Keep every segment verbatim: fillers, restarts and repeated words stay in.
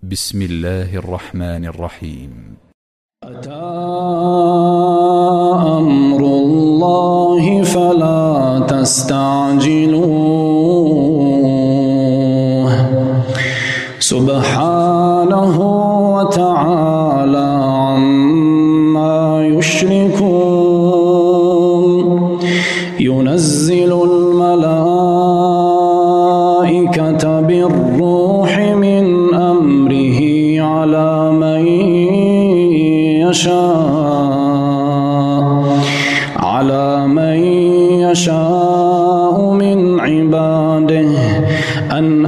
بسم الله الرحمن الرحيم. أتى أمر الله فلا تستعجلوه سبحانه وتعالى عما يشركون. ينزل الملائكة بالروح من أمره على من يشاء على من يشاء من عباده أن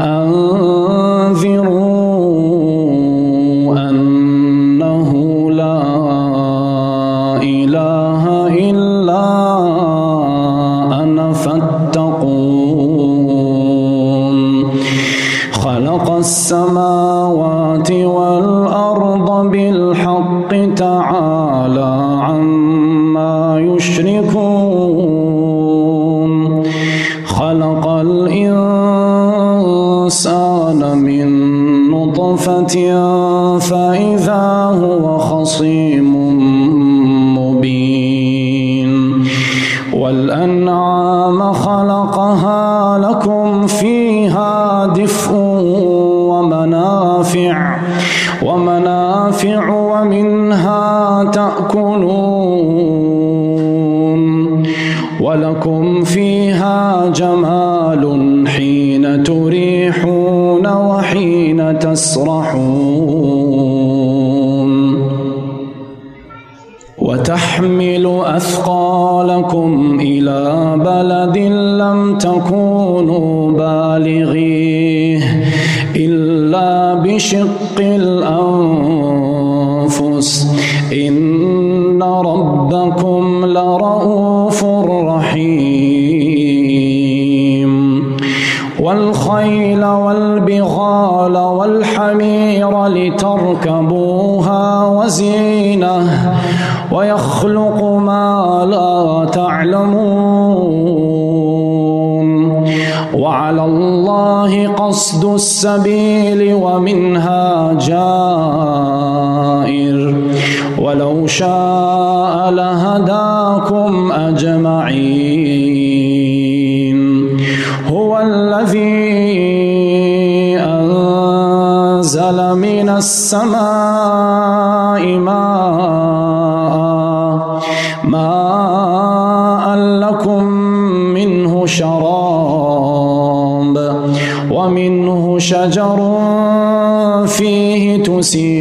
أنذروا أنه لا إله إلا أنا فاتقون. خلق السماوات والأرض بالحق تعالى عما يشركون. خلق الإنسان من نطفة فإذا هو خصيم مبين. والأنعام خلقها لكم فيها دفء ومنافع ومنافع ومنها تأكلون ولكم فيها جمال حين تريحون وحين تسرحون. وتحمل أثقالكم إلى بلد لم تكونوا بالغيه إلا بشق الأنفس إن ربكم لرؤوف رحيم. والخيل والبغال والحمير لتركبوها وزينة ويخلق ما لا تعلمون. وعلى الله قصد السبيل ومنها جائر ولو شاء لهداكم أجمعين. هو الذي أنزل من السماء ماء ماء لكم منه شراب ومنه شجر فيه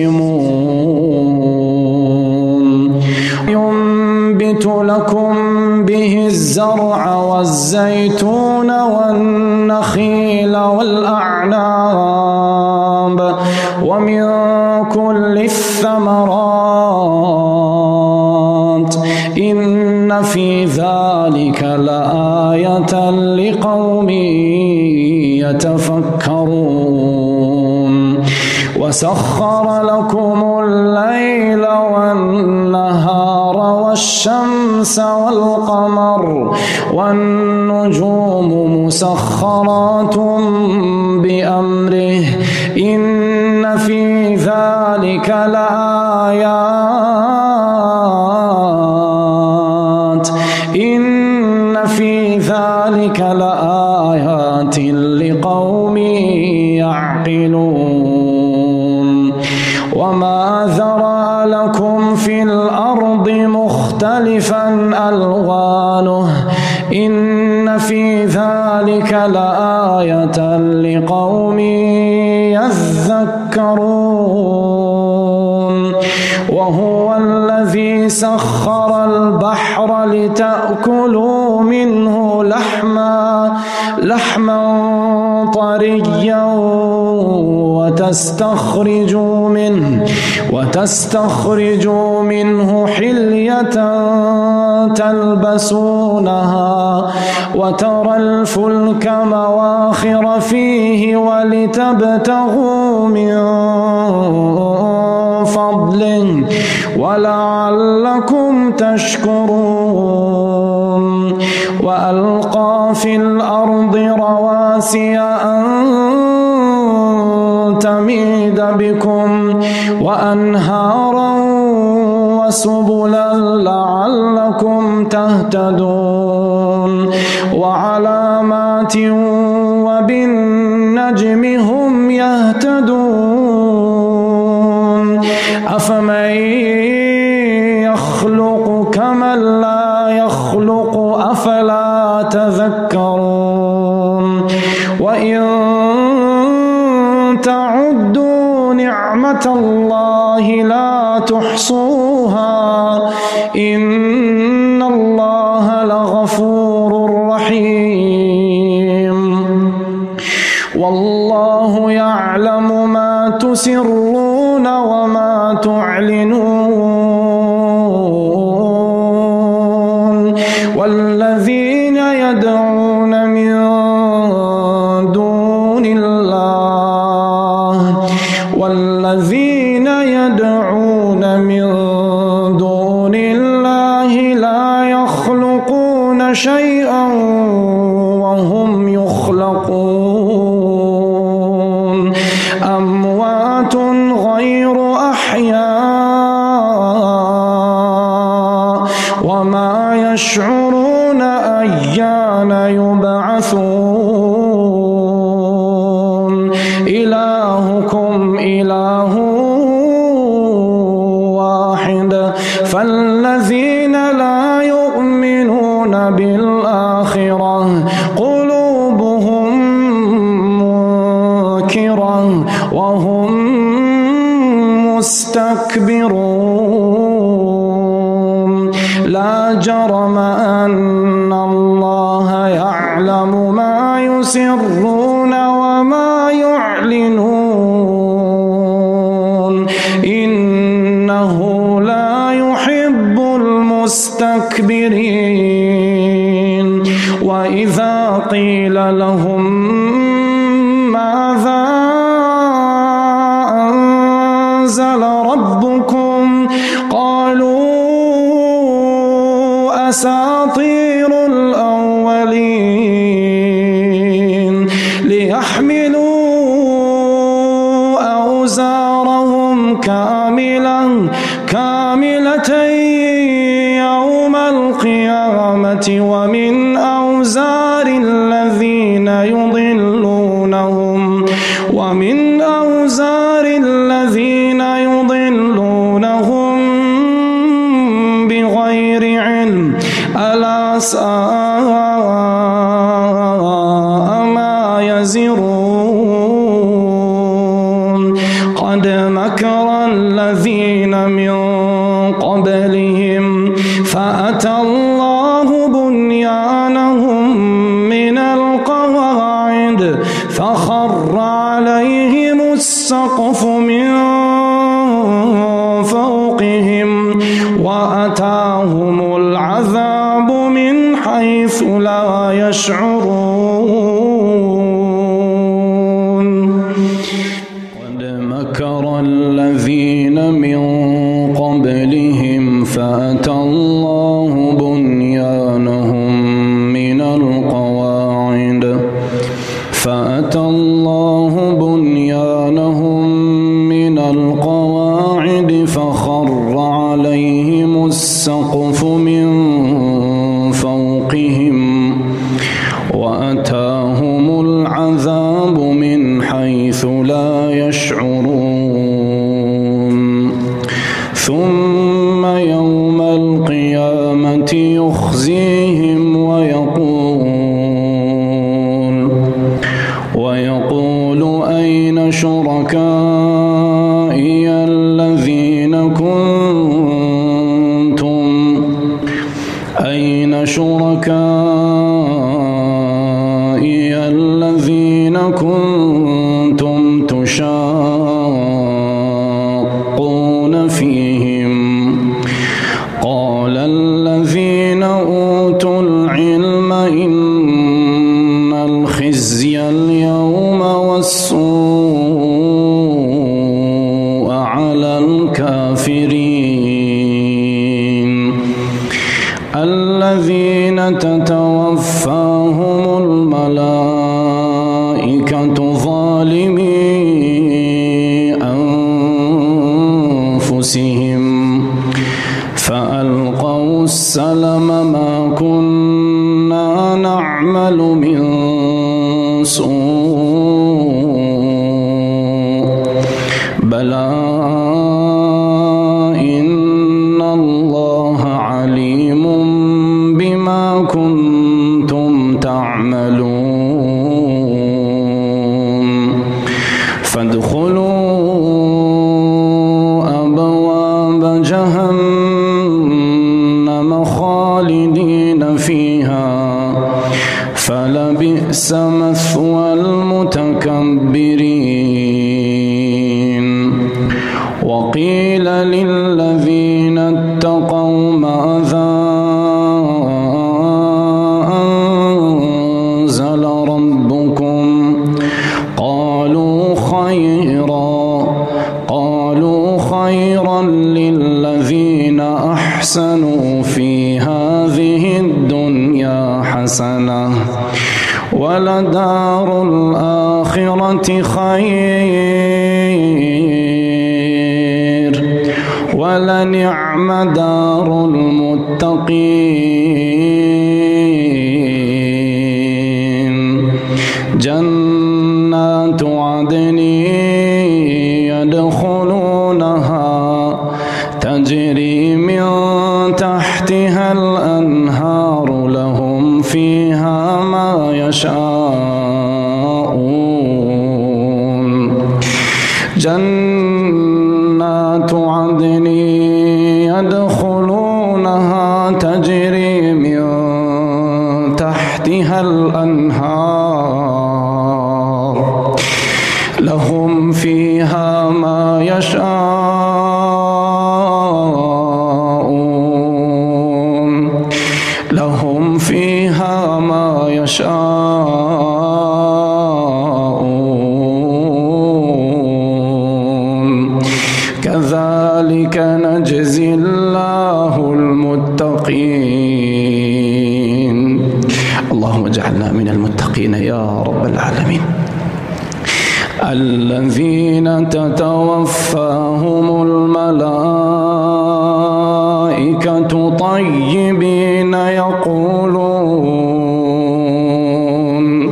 تسيمون. ينبت لكم به الزرع والزيتون والنخيل والأعناب ومن كل الثمرات إن في ذلك لآية لقوم يتفكرون. وسخر لكم الليل والنهار والشمس والقمر والنجوم مسخرات بأمره إن في ذلك لآيات إن في ذلك لآيات لقوم يعقلون. وما ذرأ لكم في الأرض مختلفا ألوانه إن في ذلك لآية لقوم يذكرون. وهو الذي سخر البحر لتأكلوا منه لحما لحما طريا وتستخرجوا منه وتستخرجوا منه حلية تلبسونها وترى الفلك مواخر فيه ولتبتغوا من فضله ولعلكم تشكرون. وألقى في الأرض رواسي أن ويميد بكم وأنهارا وسبلا لعلكم تهتدون وعلامات وبالنجم هم يهتدون أفمن يخلق كمن لا يخلق أفلا تذكرون وإن تعدوا نعمة الله لا تحصوها إن الله لغفور رحيم والله يعلم ما تسرون وما تعلنون والذين يدعون من دون الله والذين يدعون من دون الله لا يخلقون شيئا وهم يخلقون أموات غير أحياء وما يشعرون أيان يبعثون إلهكم إله واحد فالذين لا يؤمنون بالآخرة قلوبهم منكرة وهم مستكبرون لا جرم أن الله يعلم ما يسرون وما يعلنون إنه لا يحب المستكبرين وإذا قيل لهم ماذا أنزل ربكم قالوا أساطير الأولين ليحملوا أوزارهم كاملة كاملة يوم القيامة ومن أوزار الذين يضلونهم ومن أوزار الذين يضلونهم بغير علم ألا ساء ما يزرون قد مكر الذين من قبلهم فأتى الله بنيانهم من القواعد فخر عليهم السقف من فوقهم وأتاهم العذاب من حيث لا يشعرون قد مكر الذين من قبلهم فأتى الله بنيانهم من القواعد فأتى الله بنيانهم من القواعد فخر عليهم السقف من فوقهم وأتاهم العذاب من حيث لا يشعرون ثم يوم القيامة يخزيهم ويقول ويقول أين شركائي الذين كنتم أين شركائي الذين كنتم تشاقون فيهم قال الذين أوتوا العلم إن الخزي اليوم والسوء على الكافرين الذين تتبعون تعمل من سوء بلى إن الله عليم بما كنتم تعملون فادخلوا أبواب جهنم خالدين فيها فلبئس مثوى المتكبرين وقيل للذين اتقوا ماذا أنزل ربكم قالوا خيرا قالوا خيرا للذين أحسنوا في هذه الدنيا حسنة ولدار الآخرة خير ولنعم دار المتقين جنات عدن يدخلونها تجري من تحتها الأنهار لهم فيها ما يشاءون جنات عدن يدخلونها تجري من تحتها الأنهار لهم فيها ما يشاءون لهم فيها ما يشاءون كذلك نجزي الله المتقين اللهم اجعلنا من المتقين يا رب العالمين الذين تتوفاهم الملائكة طيبين يقولون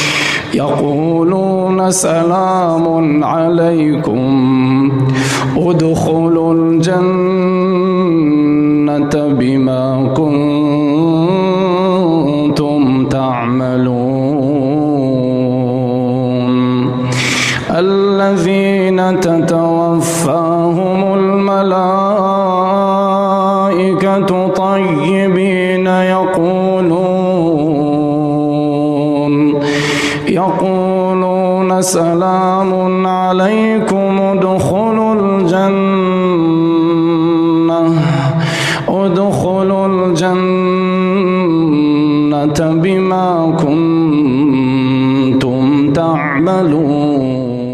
يقولون سلام عليكم ادخلوا الجنة بما كنتم تعملون الذين تتوفاهم الملائكة طيبين يقولون يقولون سلام عليكم ادخلوا الجنة ادخلوا الجنة بما كنتم تعملون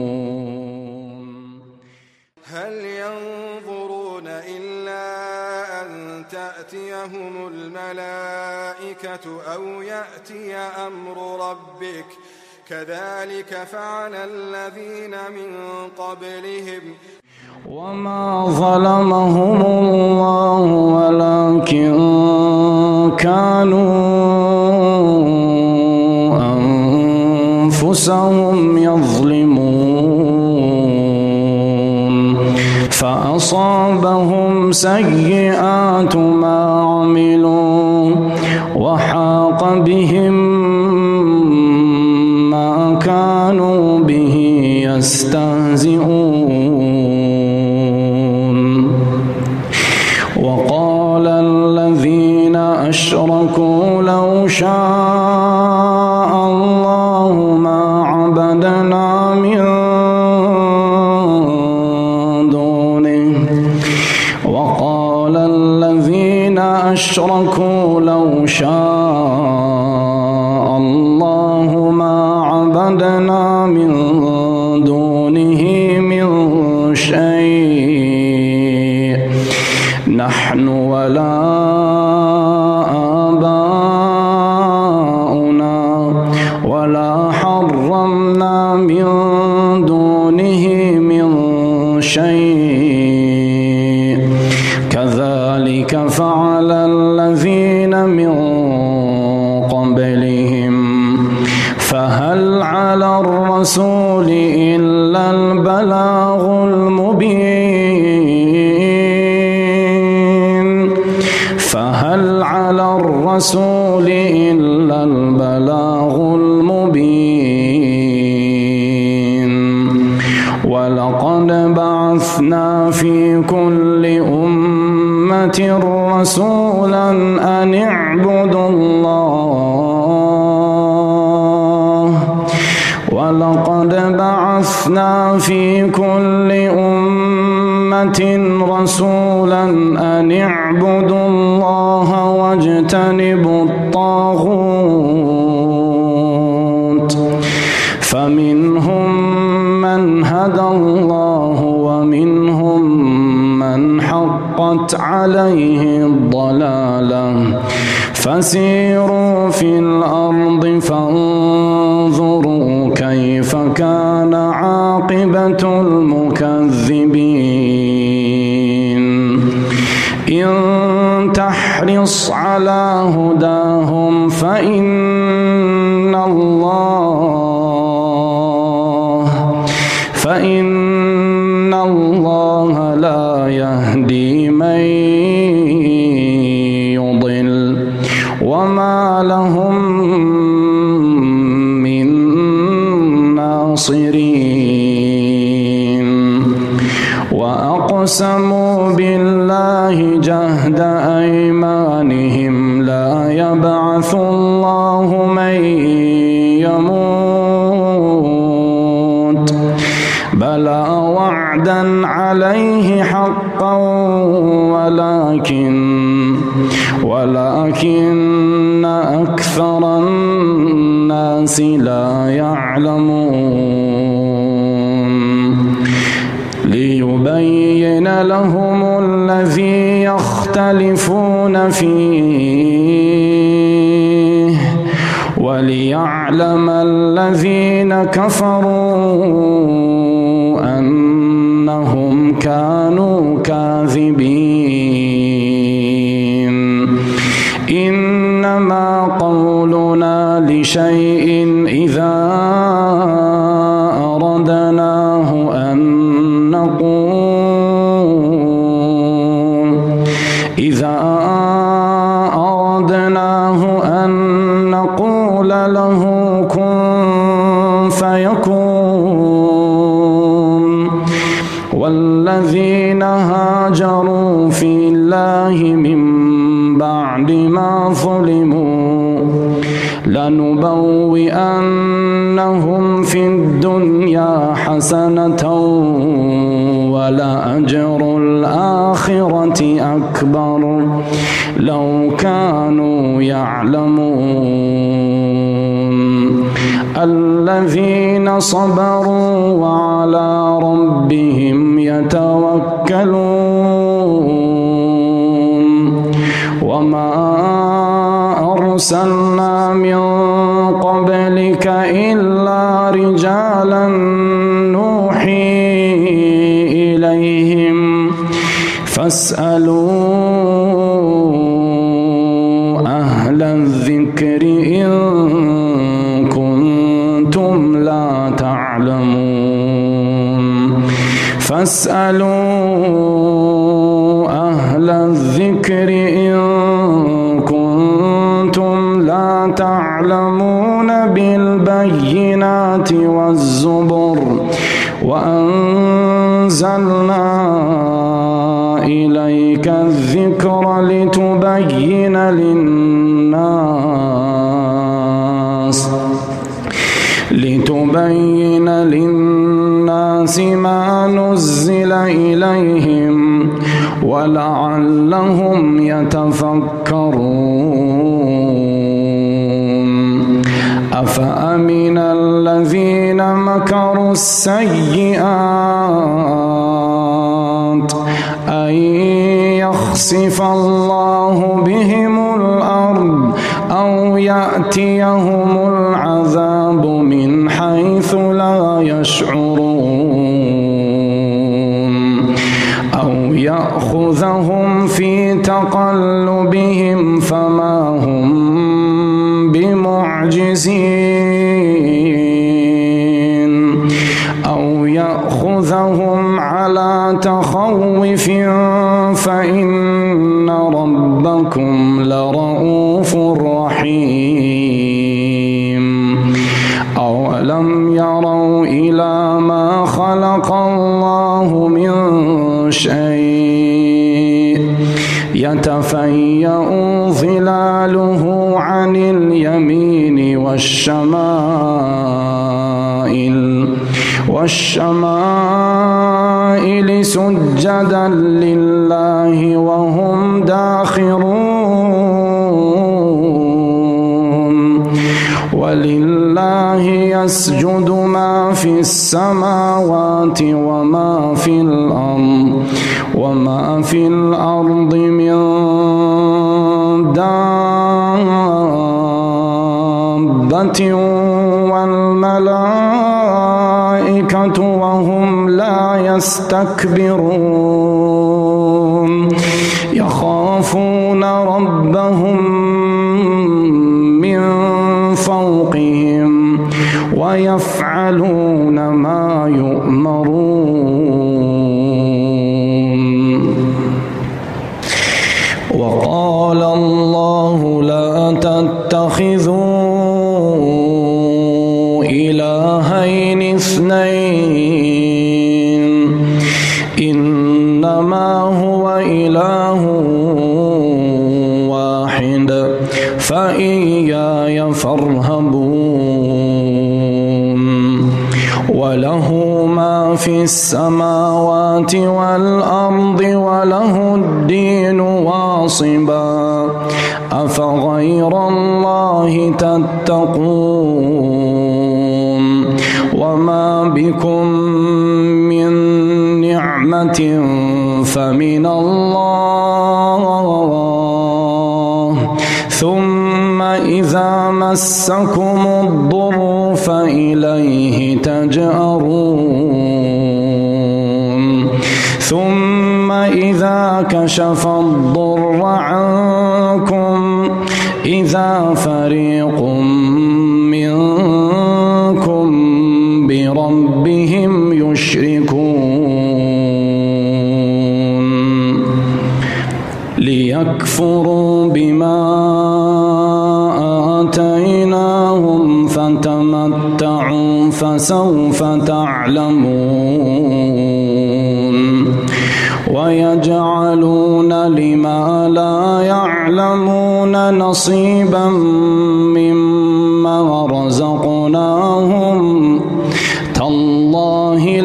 هل ينظرون إلا أن تأتيهم الملائكة أو يأتي أمر ربك كذلك فعل الذين من قبلهم وما ظلمهم الله ولكن كانوا أنفسهم يظلمون فأصابهم سيئات ما عملوا وحاق بهم ما كانوا به يستهزئون وقال الذين أشركوا لو شاء الله ما عبدنا من دونه وقال الذين أشركوا لو شاء الله ما عبدنا من دونه من شيء نحن ولا آباؤنا ولا حرمنا من دونه من شيء كذلك فعل الذين من قبلهم الرسول إلا البلاغ المبين فهل على الرسول إلا البلاغ المبين ولقد بعثنا في كل أمة رسولا أن اعبدوا الله ولقد بعثنا في كل أمة رسولا أن اعبدوا الله واجتنبوا الطاغوت فمنهم من هدى الله ومنهم من حقت عليه الضلالة فسيروا في الأرض فانظروا كيف كان عاقبة المكذبين إن تحرص على هداهم فإن الله فإن الله لا يهدي من يضل وما لهم من ناصرين وأقسموا بالله جهد أيمانهم لا يبعث الله من يموت بلى وعدا عليه حقا ولكن ولكن أكثر الناس لا يعلمون ليبين لهم الذي يختلفون فيه وليعلم الذين كفروا أنهم كانوا كاذبين إنما قولنا لشيء إذا أردناه أن نقول إذا أردناه أن نقول له كن فيكون والذين هاجروا في الله من بعد ما ظلموا لنبوئنهم في الدنيا حسنة ولأجر الآخرة أكبر لو كانوا يعلمون الذين صبروا وعلى ربهم يتوكلون وما أرسلنا من قبلك إلا رجالا نوحي إليهم فاسألوا أهل الذكر إن كنتم لا تعلمون فاسألوا أهل الذكر إن كنتم لا تعلمون بالبينات والزبر وأنزلنا إليك الذكر لتبين للناس لتبين للناس ما نزل إليهم ولعلهم يتفكرون أفأمن الذين مكروا السيئات أن يخسف الله بهم الأرض أو يأتيهم العذاب من حيث لا يشعرون أو يأخذهم في تقلبهم فما هم بمعجزين يأخذهم على تخوف فإن ربكم لرؤوف رحيم. أولم يروا إلى ما خلق الله من شيء يتفيأ ظلاله عن اليمين والشمائل والشمائل سجدا لله وهم داخرون. ولله يسجد ما في السماوات وما في الأرض وما في الأرض من دابة والملائكة وهم لا يستكبرون يخافون ربهم من فوقهم ويفعلون ما يؤمرون. وقال الله لا تتخذوا إلهين اثنين إنما هو إله واحد فإياي فارهبون. وله ما في السماوات والأرض وله الدين واصبا أفغير الله تتقون. وما بكم من نعمة فمن الله ثم إذا مسكم الضر فإليه تجأرون. ثم إذا كشف الضر عنكم إذا فريق منكم بربهم يشركون ليكفروا بما آتيناهم فتمتعوا فسوف تعلمون. ويجعلون لما لا يعلمون نصيبا مما رزقناهم تالله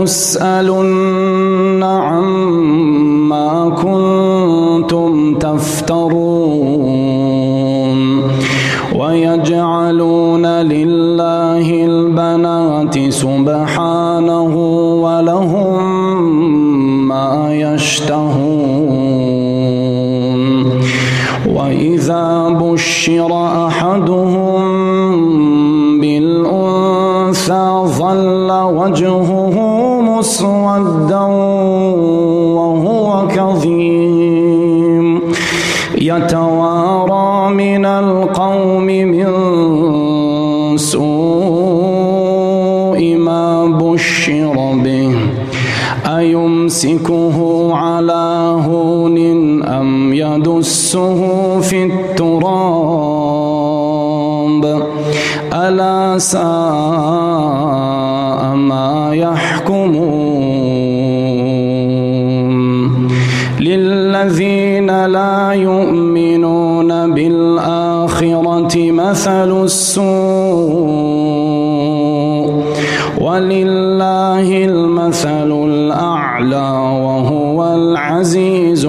لتسألن عما كنتم تفترون. ويجعلون لله البنات سبحانه ولهم ما يشتهون. وإذا بشر أحدهم بالأنثى ظل وجهه مسودا وهو كظيم يتوارى من القوم من سوء ما بشر به أيمسكه على هون أم يدسه في التراب ألا ساء ما يحكمون. للذين لا يؤمنون بالآخرة مثل السوء ولله المثل الأعلى وهو العزيز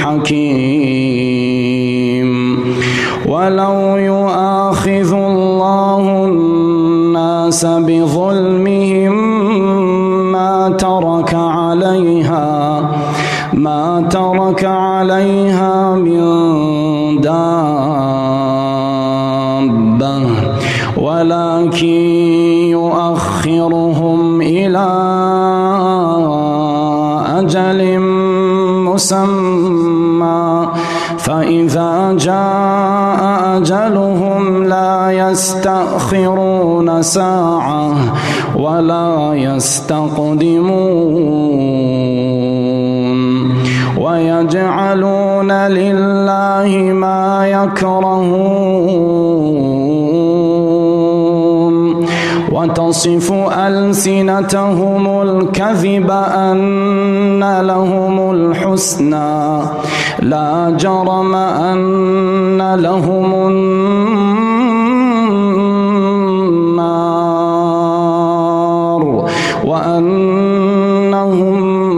الحكيم. ولو يؤاخذ الله الناس بظلمهم ما ترك عليها ما ترك عليها من دابة ولكن يؤخرهم إلى أجل مسمى فإذا جاء أجلهم لا يستأخرون ساعة ولا يستقدمون ويجعلون لله ما يكرهون وتصف ألسنتهم الكذب أن لهم الحسنى لا جرم أن لهم النار وأنهم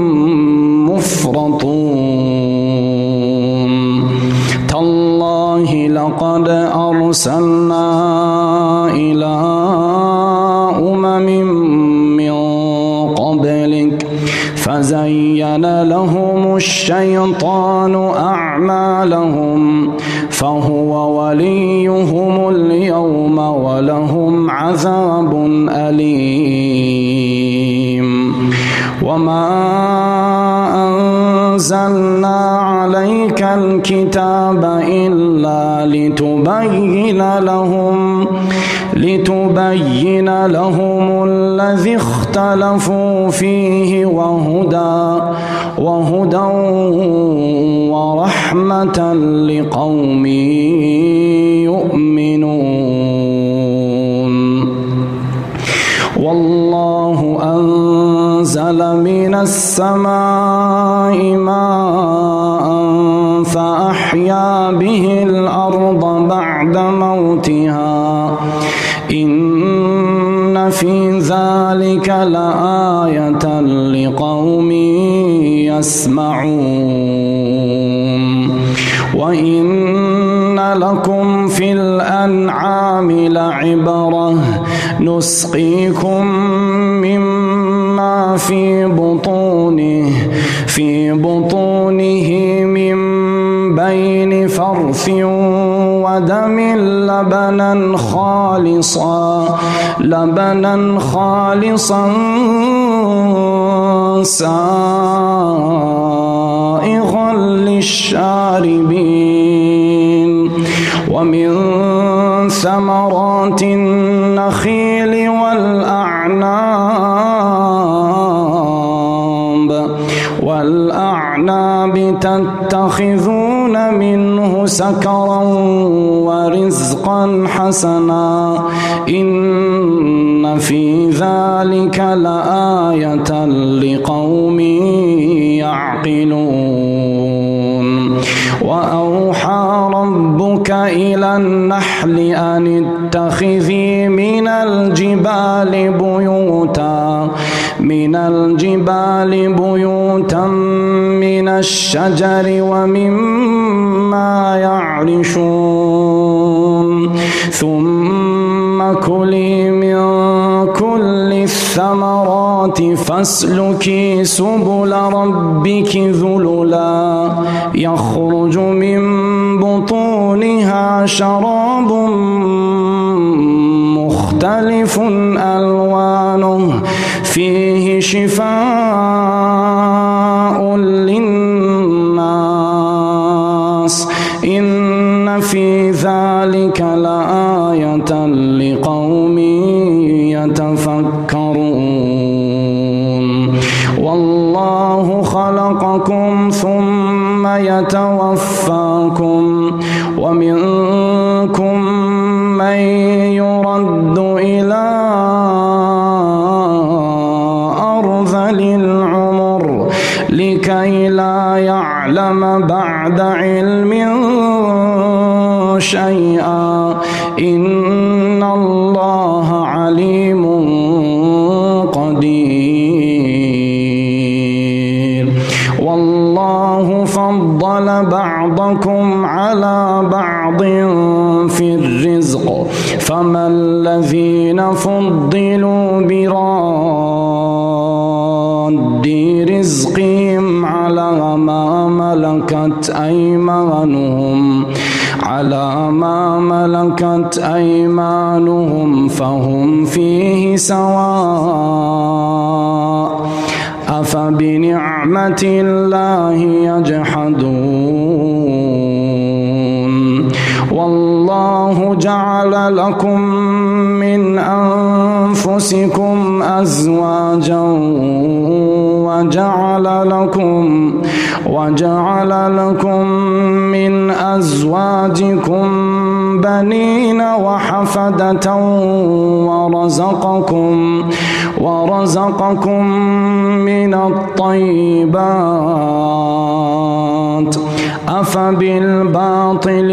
مفرطون تالله لقد أرسلنا إلى أمم من قبلك فزين لهم الشيطان أعمالهم فهو وليهم اليوم ولهم عذاب أليم وما أنزلنا عليك الكتاب إلا لتبين لهم لتبين لهم الذي اختلفوا فيه وهدى وهدى ورحمة لقوم يؤمنون والله أنزل من السماء ماء فأحيا به الأرض بعد موتها إن في ذلك لآية لقوم يسمعون وإن لكم في الأنعام لعبرة نسقيكم مما في بطونه في بطونه من بين فرث ودم لبنا خالصا لبنا خالصا سائغا للشاربين ومن ثمرات النخيل والأعناب والأعناب تتخذون منه سكرا ورزقا حسنا إن في ذلك لآية لقوم يعقلون وأوحى ربك إلى النحل أن اتخذي من الجبال بيوتا من الجبال بيوتا من الشجر ومما يعرشون ثم كلي من كل الثمرات فاسلكي سبل ربك ذللا يخرج من بطونها شراب مختلف ألوانه فيه شفاء للناس إن في ذلك لآية لقوم يتفكرون والله خلقكم ثم يتوفاكم ومنكم من يرد إلى أرذل العمر لكي لا يعلم بعد علم شيئا إن الله عليم قدير والله فضل بعضكم على بعض في الرزق فما الذين فضلوا براد رزقهم على ما ملكت أيمانهم على ما ملكت أيمانهم فهم فيه سواء أفبنعمة الله يجحدون والله جعل لكم من من أنفسكم أزواجا وجعل لكم وجعل لكم من أزواجكم بنين وحفدة ورزقكم ورزقكم من الطيبات أفبالباطل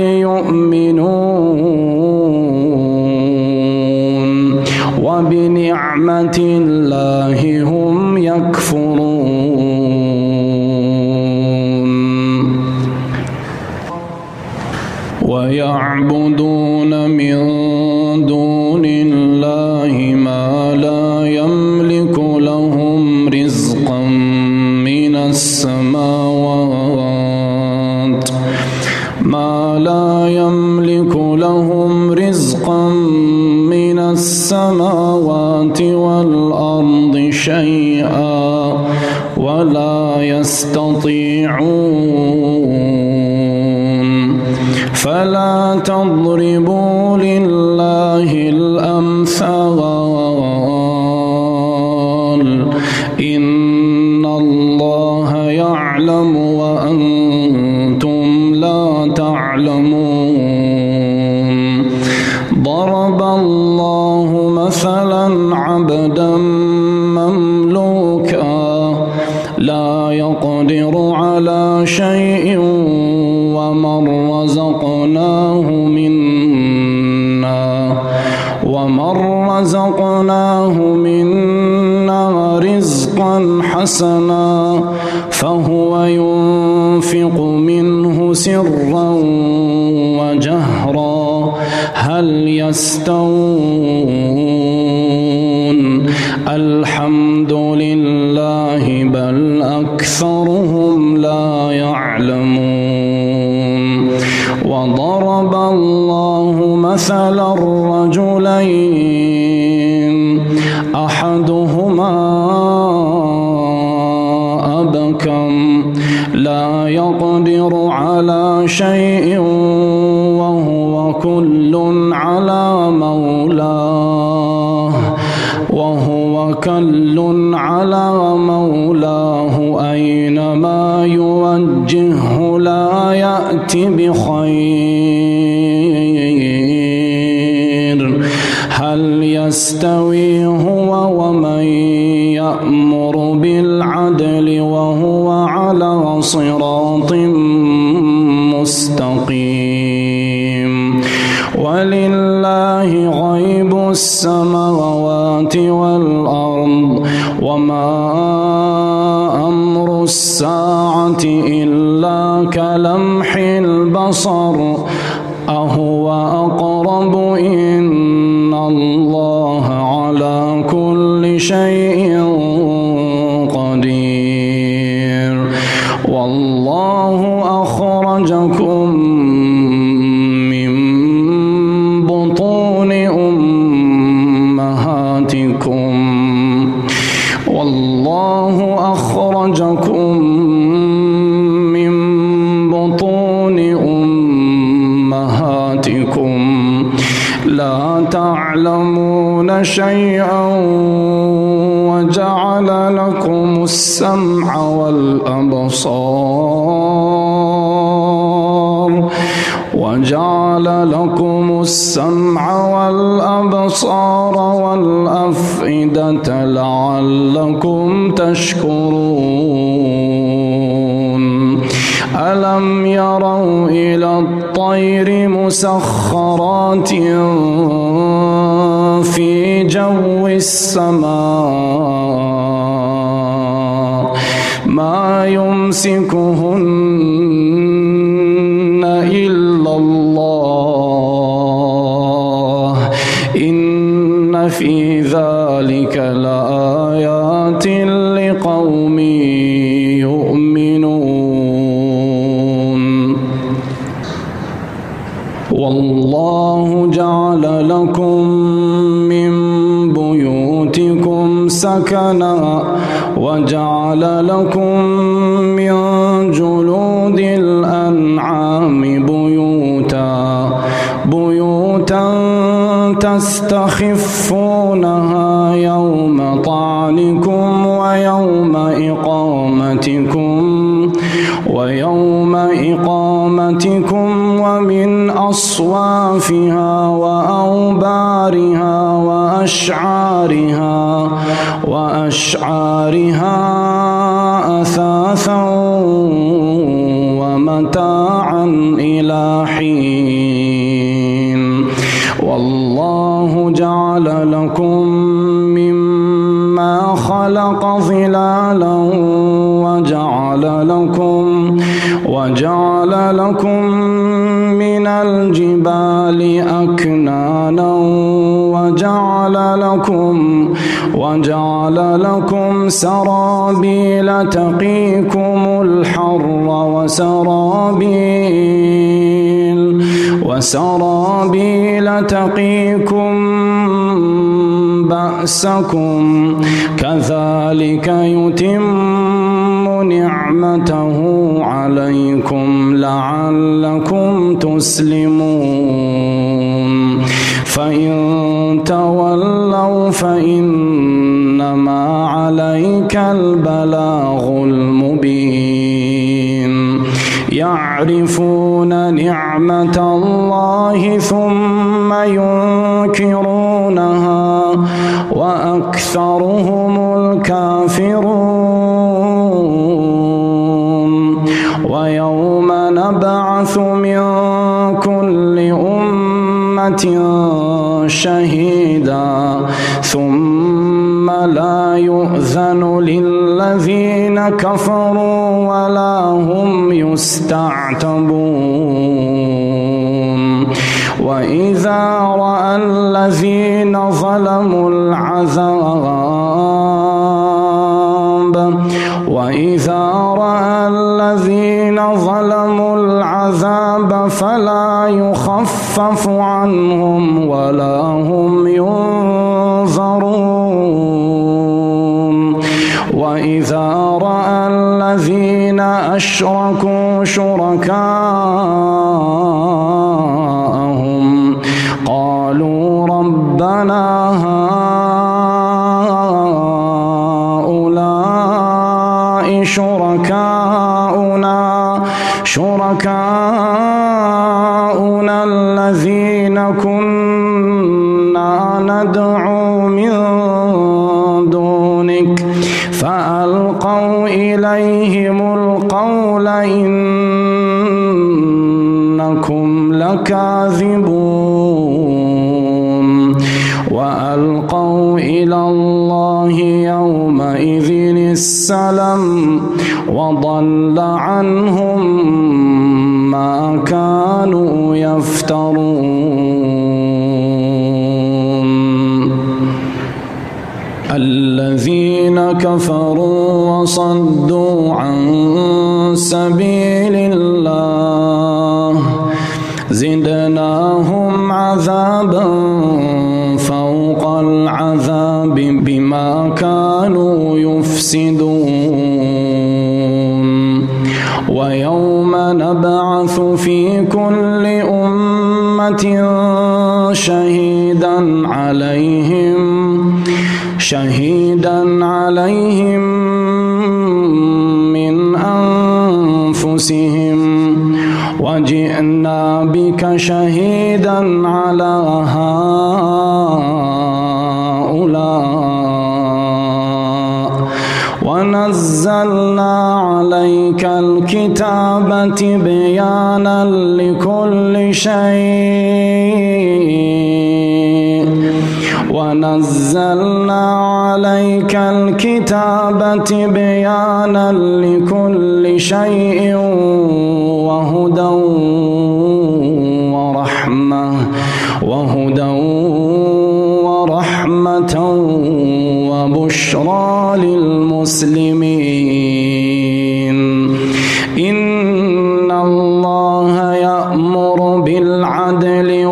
يؤمنون وبنعمة الله هم يكفرون ويعبدون من دون الله ما لا يملك لهم رزقا من السماوات ما لا يملك لهم رزقا من السماوات والأرض شيئا ولا يستطيعون فلا تضربوا لله الأمثال إن الله يعلم وأنتم لا تعلمون ضرب الله مثلا عبدا مملوكا لا يقدر على شيء ومن رزقناه منا ومن رزقناه منا رزقا حسنا فهو ينفق منه سرا وجهرا هل يستوون الحمد لله بل أكثرهم لا يعلمون وضرب الله مثلا رجلين أحدهما أبكم لا يقدر على شيء وهو كل على مولاه وهو كل على مولاه أينما يوجهه لا يأتي بخير هل يستوي هو ومن يأمر بالعدل وهو على صراط مستقيم ولله غيب السماوات والأرض وما أمر الساعة إلا كلمح البصر أهو أقرب إن الله على كل شيء قدير والله أخرجكم من بطون أمهاتكم والله أخرجكم من بطون أمهاتكم لا تعلمون شيئا وجعل لكم السمع والأبصار وجعل لكم السمع والأبصار والأفئدة لعلكم تشكرون ألم يروا إلى الطير مسخرات في جو السماء ما يمسكهن إلا الله إن في ذلك لآيات لقوم يؤمنون والله جعل لكم من بيوتكم سكنا وجعل لكم من جلود الأنعام بيوتا بيوتا تستخفونها يوم طعنكم ويوم إقامتكم ويوم إقامتكم ومن أصوافها وأوبارها وأشعارها وأشعارها أثاثا ومتاعا إلى حين. والله جعل لكم مما خلق ظلالا وجعل لكم وجعل لكم من الجبال أكنانا وجعل لكم وجعل لكم سرابيل تقيكم الحر وسرابيل وسرابيل تقيكم بأسكم كذلك يتم نعمته عليكم لعلكم تسلمون. فإن تولوا فإنما عليك البلاغ المبين. يعرفون نعمة الله ثم ينكرونها وأكثرهم الكافرون. ويوم نبعث من كل أمة شهيدا ثم لا يؤذن للذين كفروا ولا هم يستعتبون. وإذا رأى الذين ظلموا العذاب وإذا رأى الذين ظلموا العذاب فلا يخفف عنهم ولا هم ينظرون. وإذا رأى الذين أشركوا شركاءهم قالوا ربنا هؤلاء شركاؤنا شركاؤنا الذين كنا ندعو من دونك فألقوا إليهم القول إنكم لكاذبون. وألقوا إلى الله يومئذ السلم وضل عنهم ما كانوا يفترون. الذين كفروا وصدوا عن سبيل الله زدناهم عذابا فوق العذاب بما كانوا يفسدون. ويوم نبعث في كل أمة شهيدا عليهم شهيدا عليهم من أنفسهم وجئنا بك شهيدا على هؤلاء ونزلنا عليك الكتاب تبيانا لكل شيء ونزلنا عليك الكتاب تبيانا لكل شيء وهدى ورحمة وهدى ورحمة وبشرى للمسلمين. إن الله يأمر بالعدل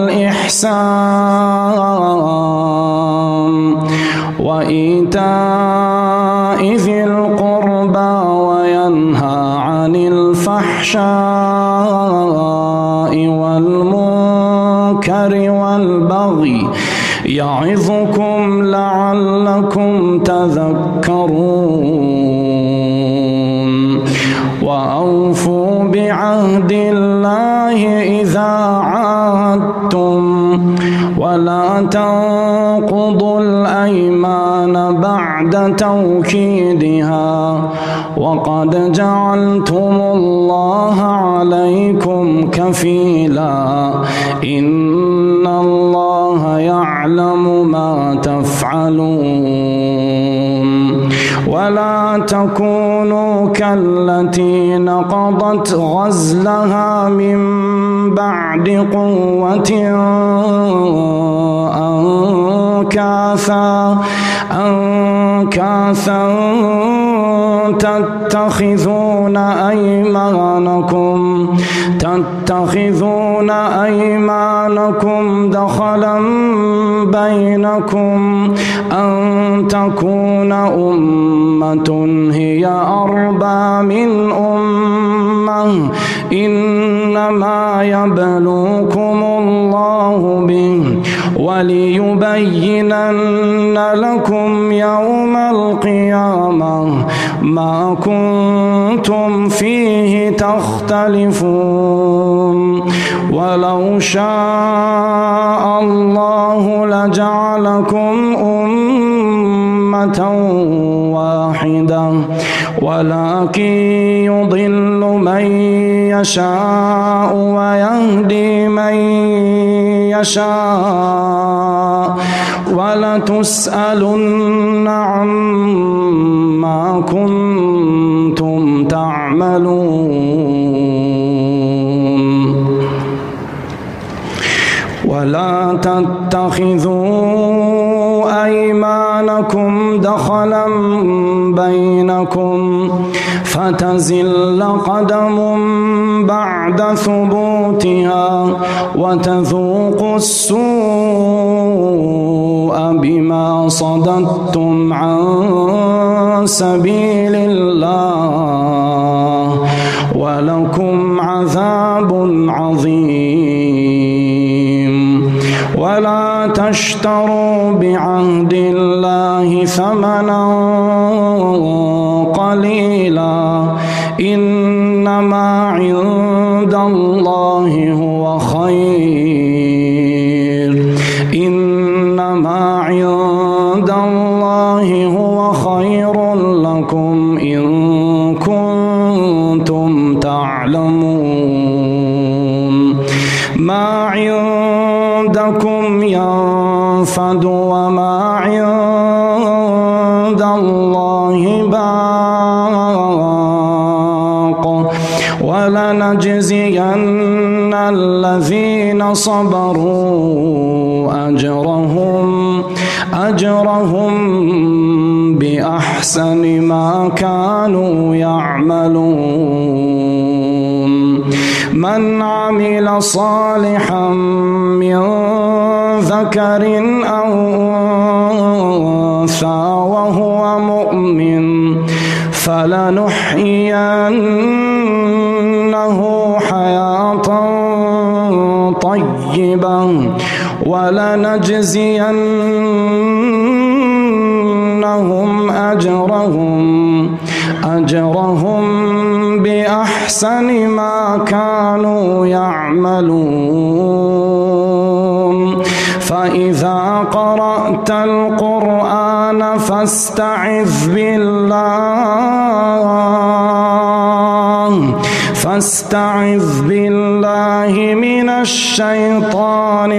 والإحسان وإيتاء ذي القربى وينهى عن الفحشاء والمنكر والمنكر والبغي يعظكم لعلكم تذكرون وأوفوا بعهد الله إذا عاهدتم ولا تنقضوا الأيمان بعد توكيدها وقد جعلتم الله عليكم كفيلا إن الله يعلم ما تفعلون ولا تكونوا كالتي نقضت غزلها من بعد قوة أنكاثا أنكاثا تتخذون أيمانكم تتخذون أيمانكم دخلا بينكم أن تكون أمة هي أربى من أمة إنما يبلوكم الله به وليبينن لكم يوم القيامة ما كنتم فيه تختلفون ولو شاء الله لجعلكم أمة واحدة ولكن يضل من يشاء ويهدي من يشاء ولتسألن عما كنتم تعملون ولا تتخذوا أيمانكم دخلا بينكم فتزل قدم بعد ثبوتها وتذوقوا السوء بما صددتم عن سبيل الله ولكم عذاب عظيم ولا تشتروا بعهد الله ثمنا قليلا إنما عند الله هو خير إنما عند الله هو خير لكم إن كنتم تعلمون ما عندكم ينفد وما عند الله باق ولنجزين الذين صبروا أجرهم أجرهم بأحسن ما كانوا يعملون من عمل صالحا من ذكر أو أنثى وهو مؤمن فلنحيينه حياة طيبة ولنجزينهم أجرهم أجرهم بأحسن ما كانوا يعملون فإذا قرأت القرآن فاستعذ بالله فاستعذ بالله من الشيطان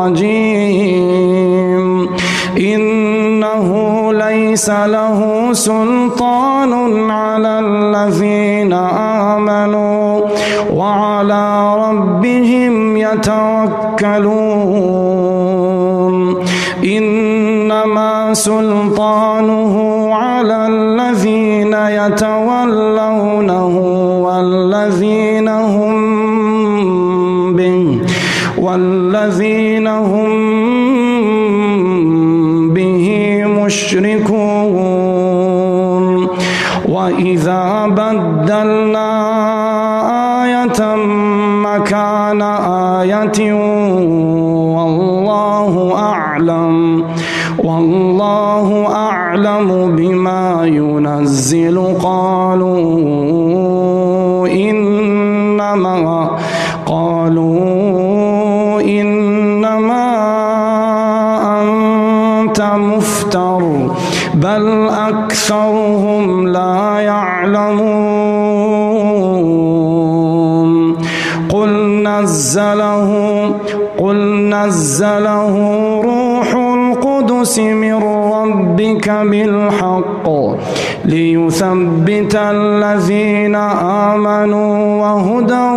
الرجيم إنه ليس له سلطان على الذين آمنوا وعلى ربهم يتوكلون إنما سلطانه على الذين يتولونه والذين هم به والذين هم به مشركون وإذا بدلنا آية مكان آية أعلم والله أعلم بما ينزل قالوا إنما قالوا إنما أنت مفتر بل أكثرهم لا يعلمون قل نزله قل نزله روح القدس من ربك بالحق ليثبت الذين آمنوا وهدى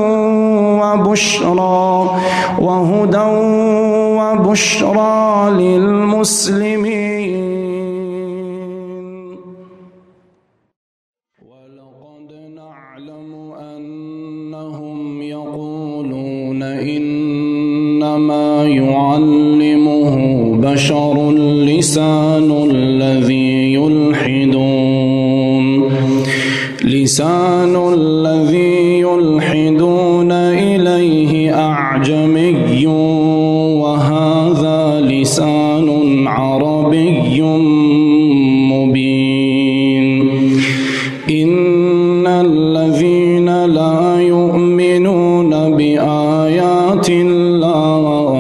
وبشرى وهدى وبشرى للمسلمين. ولقد نعلم أنهم يقولون إنما يعلمه بشر لسان الذي يلحدون لسان الذي يلحدون إليه أعجمي وهذا لسان عربي مبين إن الذين لا يؤمنون بآيات الله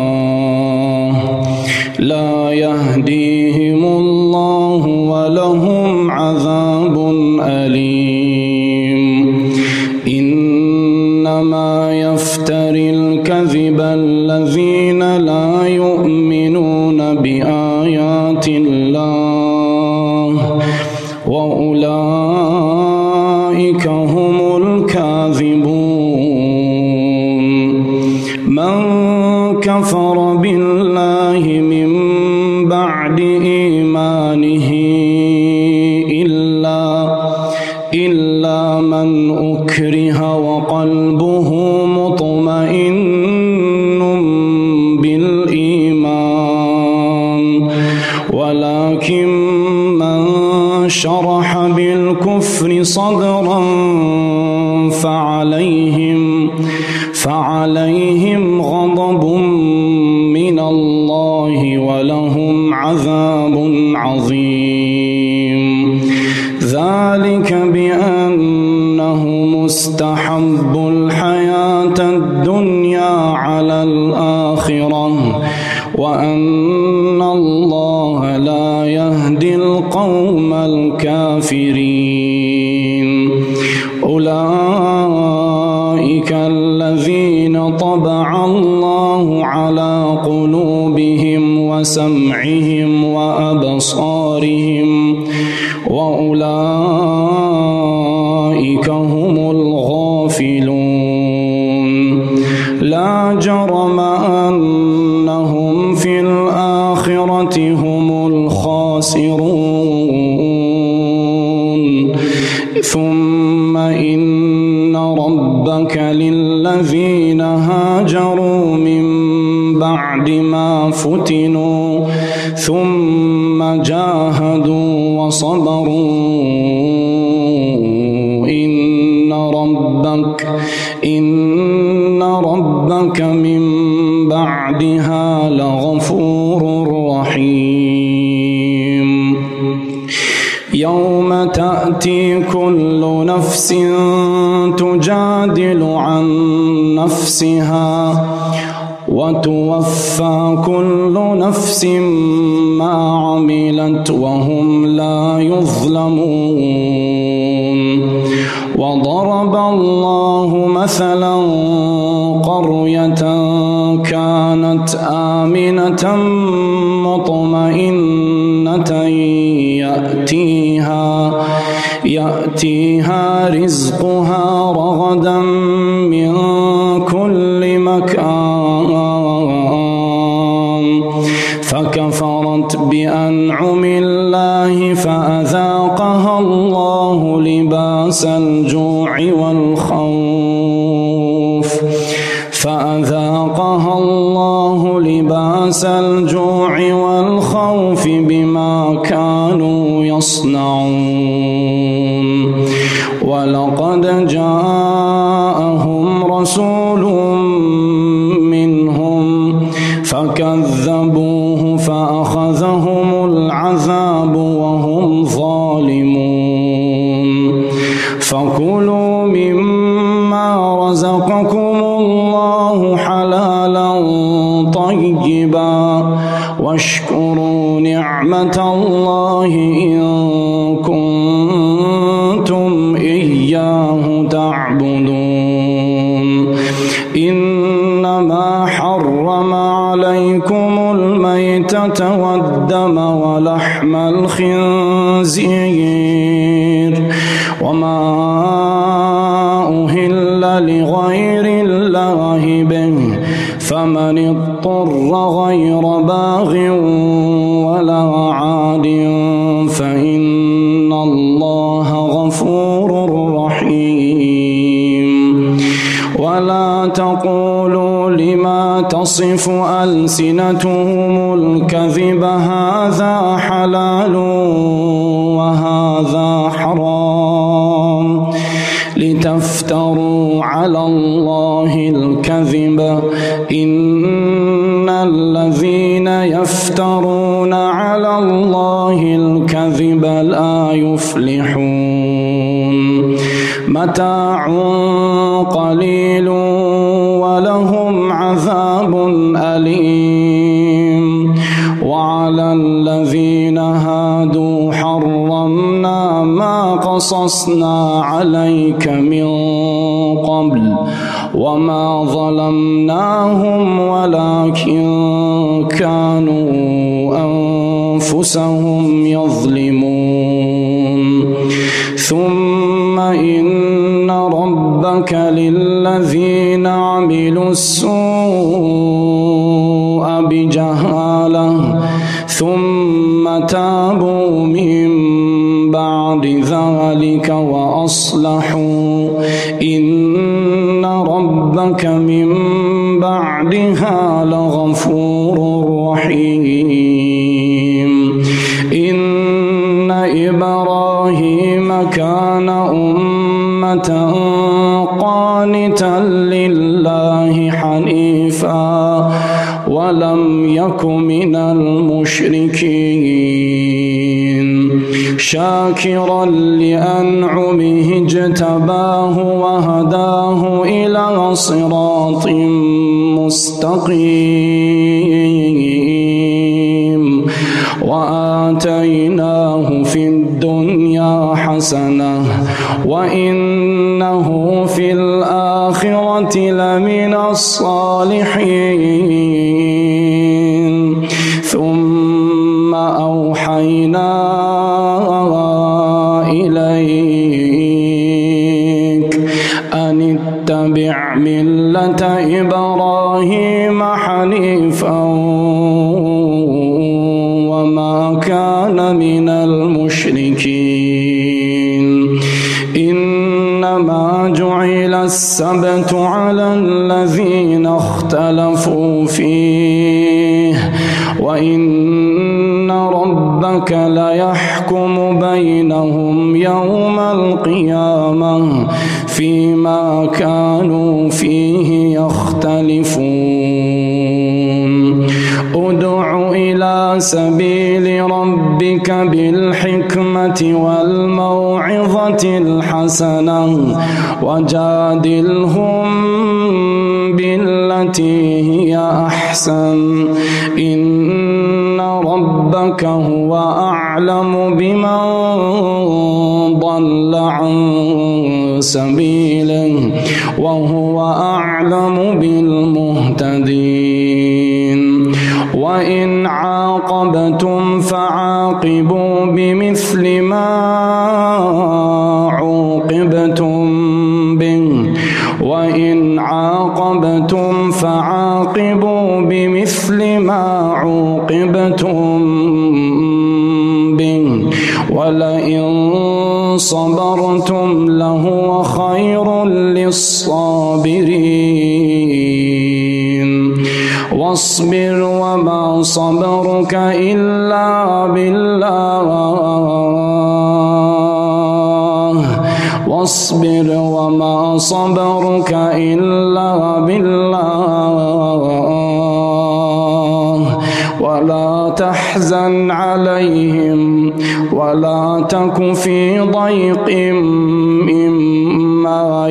لا يهديهم الله ولهم عذاب أليم إنما يفتري الكذب الذين لا يؤمنون بآيات الله وأولئك هم الكاذبون. من كفر بالله من بعد إيمانه إلا إلا من أكره وقلبه مطمئن بالإيمان ولكن من شرح بالكفر صدرا فعليهم فعليهم غضب من الله ولهم عذاب عظيم. ذلك بأنه مستحب الحياة الدنيا على الآخرة وأن الله لا يهدي القوم الكافرين. أولئك الذين طبع الله على قلوبهم وسمعهم وأبصارهم وأولئك هم الغافلون. لا جرم أنهم في الآخرة هم الخاسرون. ثم إن ربك للذين هاجروا من بعد ما فتنوا ثم جاهدوا وصبروا إن ربك إن ربك من بعدها لغفور رحيم. يوم تأتي كل نفس تجادل عن نفسها وتوفى كل نفس ما عملت وهم لا يظلمون. وضرب الله مثلا قرية كانت آمنة مطمئنة يأتيها يأتيها رزقها رغدا من كل مكان فكفرت بأنعم الله فأذاقها الله لباس الجوع والخوف فأذاقها الله لباس الجوع والخوف بما كانوا يصنعون. ولقد جاءهم رسول منهم فكذبوه كلوا مما رزقكم الله حلالا طيبا واشكروا نعمة الله إن كنتم إياه تعبدون. إنما حرم عليكم الميتة والدم ولحم الخنزير وما أهل لغير الله به فمن اضطر غير باغ ولا عاد فإن الله غفور رحيم. ولا تقولوا لما تصف ألسنتهم الكذب هذا حلال وهذا حرام لتفتروا على الله الكذب إن الذين يفترون على الله الكذب لا يفلحون. متاع قليل ولهم عذاب أليم. وعلى الذين هادوا حرمنا ما قصصنا عليك من قبل وما ظلمناهم ولكن كانوا أنفسهم يظلمون. ثم إن ربك للذين عملوا السوء بجهالة ثم تابوا من بعد ذلك وأصلحوا إن ربك من بعدها لغفور رحيم. إن إبراهيم كان أمة قانتا لله حنيفا ولم يك من المشركين شاكرا لأنعمه اجتباه وهداه إلى صراط مستقيم وآتيناه في الدنيا حسنة وإنه في الآخرة لمن الصالحين. ثم أوحينا إليك أن اتبع ملة إبراهيم حنيفا وما كان من المشركين. إنما جعل السبت على الذين اختلفوا فيه وإن ربك ليحكم بينهم يوم القيامة فيما كانوا فيه يختلفون. ادع إلى سبيل ربك بالحكمة والموعظة الحسنة وجادلهم بالتي هي أحسن إن ربك هو أعلم بمن ضل عن سبيله وهو أعلم بالمهتدين. وإن عاقبتم فعاقبوا بمثل ما عوقبتم به وإن عاقبتم فعاقبوا بمثل ما عوقبتم به ولئن صبرتم لهو خير للصابرين. واصبر وما صبرك إلا بالله واصبر وما صبرك إلا بالله ولا تحزن عليهم ولا تك في ضيق مما ما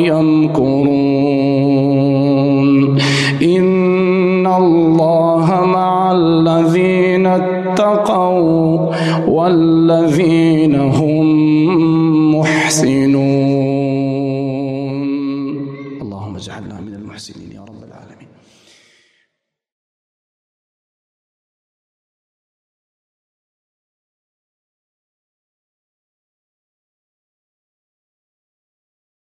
يمكرون إن الله مع الذين اتقوا والذين هم محسنون. اللهم اجعلنا من المحسنين يا رب العالمين.